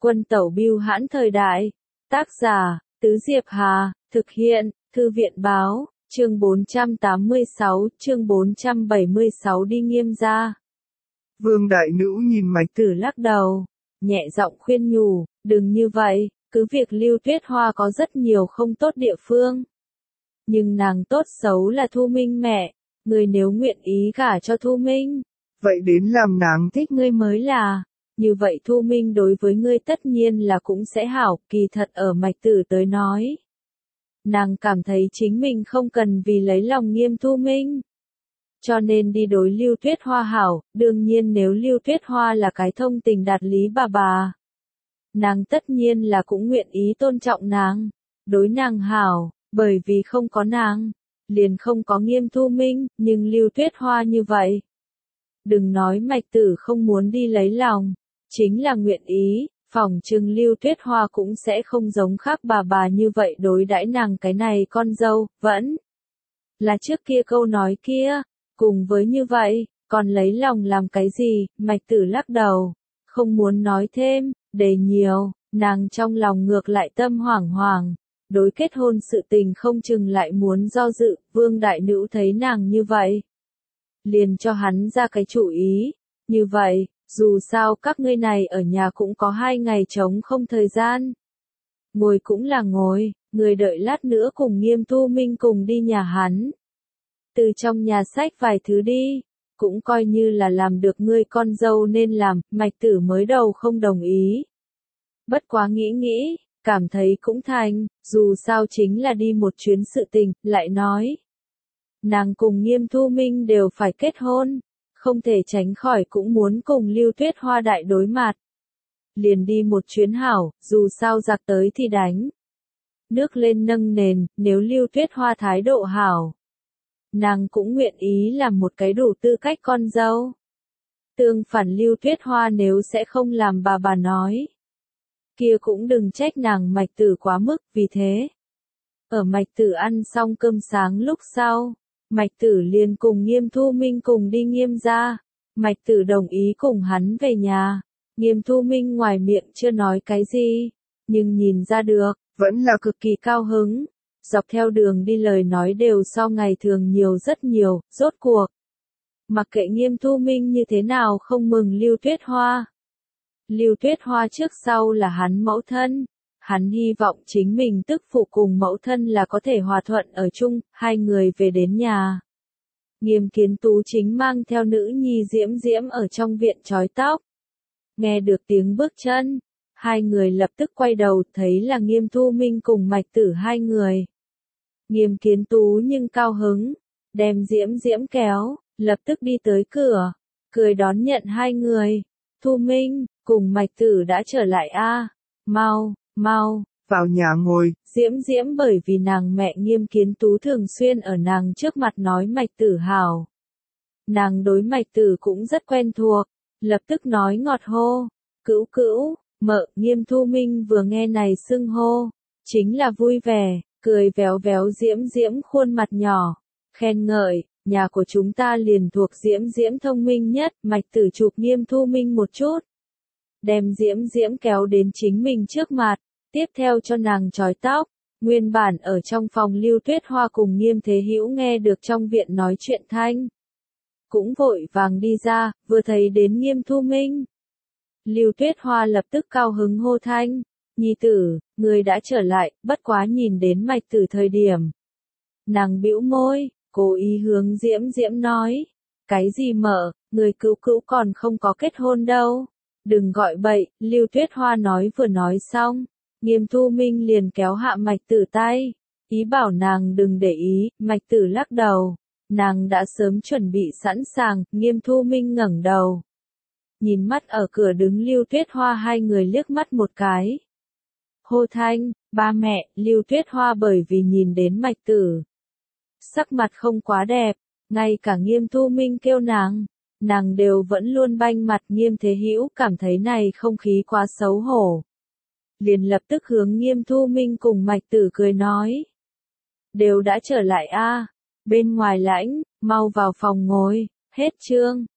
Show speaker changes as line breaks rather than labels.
Quân tẩu bưu hãn thời đại. Tác giả, Tứ Diệp Hà, thực hiện, Thư viện báo, chương 486, chương 476 đi Nghiêm gia.
Vương đại nữ nhìn Mạch
Tử lắc đầu, nhẹ giọng khuyên nhủ, đừng như vậy, cứ việc Lưu Tuyết Hoa có rất nhiều không tốt địa phương. Nhưng nàng tốt xấu là Thu Minh mẹ, người nếu nguyện ý gả cho Thu Minh.
vậy đến làm nàng
Thích ngươi mới là, như vậy Thu Minh đối với ngươi tất nhiên là cũng sẽ hảo, kỳ thật ở Mạch Tử tới nói. Nàng cảm thấy chính mình không cần vì lấy lòng Nghiêm Thu Minh. Cho nên đi đối Lưu Tuyết Hoa hảo, đương nhiên nếu Lưu Tuyết Hoa là cái thông tình đạt lý bà. Nàng tất nhiên là cũng nguyện ý tôn trọng nàng, đối nàng hảo, bởi vì không có nàng, liền không có Nghiêm Thu Minh, nhưng Lưu Tuyết Hoa như vậy. Đừng nói Mạch Tử không muốn đi lấy lòng, chính là nguyện ý, phỏng chừng Lưu Tuyết Hoa cũng sẽ không giống khác bà như vậy đối đãi nàng cái này con dâu, vẫn là trước kia câu nói kia, cùng với như vậy, còn lấy lòng làm cái gì, Mạch Tử lắc đầu, không muốn nói thêm, để nhiều, nàng trong lòng ngược lại tâm hoảng hoảng, đối kết hôn sự tình không chừng lại muốn do dự, Vương đại nữ thấy nàng như vậy. Liền cho hắn ra cái chủ ý, như vậy, dù sao các ngươi này ở nhà cũng có 2 ngày trống không thời gian. Ngồi cũng là ngồi, người đợi lát nữa cùng Nghiêm Thu Minh cùng đi nhà hắn. Từ trong nhà sách vài thứ đi, cũng coi như là làm được ngươi con dâu nên làm, Mạch Tử mới đầu không đồng ý. Bất quá nghĩ, cảm thấy cũng thành, dù sao chính là đi một chuyến sự tình, lại nói. Nàng cùng Nghiêm Thu Minh đều phải kết hôn, không thể tránh khỏi cũng muốn cùng Lưu Tuyết Hoa đại đối mặt. Liền đi một chuyến hảo, dù sao giặc tới thì đánh. Nước lên nâng nền, nếu Lưu Tuyết Hoa thái độ hảo. Nàng cũng nguyện ý làm một cái đủ tư cách con dâu. Tương phản Lưu Tuyết Hoa nếu sẽ không làm bà nói. Kia cũng đừng trách nàng Mạch Tử quá mức, vì thế. Ở Mạch Tử ăn xong cơm sáng lúc sau. Mạch Tử liền cùng Nghiêm Thu Minh cùng đi Nghiêm gia. Mạch Tử đồng ý cùng hắn về nhà. Nghiêm Thu Minh ngoài miệng chưa nói cái gì, nhưng nhìn ra được,
vẫn là
cực kỳ cao hứng. Dọc theo đường đi lời nói đều so ngày thường nhiều rất nhiều, rốt cuộc. Mặc kệ Nghiêm Thu Minh như thế nào không mừng Lưu Tuyết Hoa. Lưu Tuyết Hoa trước sau là hắn mẫu thân. Hắn hy vọng chính mình tức phụ cùng mẫu thân là có thể hòa thuận ở chung, hai người về đến nhà. Nghiêm Kiến Tú chính mang theo nữ nhi Diễm Diễm ở trong viện trói tóc. Nghe được tiếng bước chân, hai người lập tức quay đầu thấy là Nghiêm Thu Minh cùng Mạch Tử hai người. Nghiêm Kiến Tú nhưng cao hứng, đem Diễm Diễm kéo, lập tức đi tới cửa, cười đón nhận hai người. Thu Minh, cùng Mạch Tử đã trở lại a, mau,
vào nhà ngồi.
Diễm Diễm bởi vì nàng mẹ Nghiêm Kiến Tú thường xuyên ở nàng trước mặt nói Mạch Tử hảo. Nàng đối Mạch Tử cũng rất quen thuộc, lập tức nói ngọt hô, cữu, mợ. Nghiêm Thu Minh vừa nghe này xưng hô, chính là vui vẻ, cười véo véo Diễm Diễm khuôn mặt nhỏ, khen ngợi, nhà của chúng ta liền thuộc Diễm Diễm thông minh nhất. Mạch Tử chụp Nghiêm Thu Minh một chút, đem Diễm Diễm kéo đến chính mình trước mặt, tiếp theo cho nàng trói tóc. Nguyên bản ở trong phòng Lưu Tuyết Hoa cùng Nghiêm Thế Hữu nghe được trong viện nói chuyện thanh, cũng vội vàng đi ra, vừa thấy đến Nghiêm Thu Minh. Lưu Tuyết Hoa lập tức cao hứng hô thanh, nhi tử, người đã trở lại, bất quá nhìn đến Mạch Tử thời điểm. Nàng bĩu môi, cố ý hướng Diễm Diễm nói, cái gì mợ, người cữu còn không có kết hôn đâu. Đừng gọi bậy, Lưu Tuyết Hoa vừa nói xong, Nghiêm Thu Minh liền kéo hạ Mạch Tử tay, ý bảo nàng đừng để ý. Mạch Tử lắc đầu, nàng đã sớm chuẩn bị sẵn sàng. Nghiêm Thu Minh ngẩng đầu, nhìn mắt ở cửa đứng Lưu Tuyết Hoa hai người liếc mắt một cái. Hô thanh, ba mẹ. Lưu Tuyết Hoa bởi vì nhìn đến Mạch Tử, sắc mặt không quá đẹp, ngay cả Nghiêm Thu Minh kêu nàng đều vẫn luôn banh mặt. Nghiêm Thế Hữu cảm thấy này không khí quá xấu hổ, liền lập tức hướng Nghiêm Thu Minh cùng Mạch Tử cười nói, đều đã trở lại a, bên ngoài lãnh, mau vào phòng ngồi. Hết chương.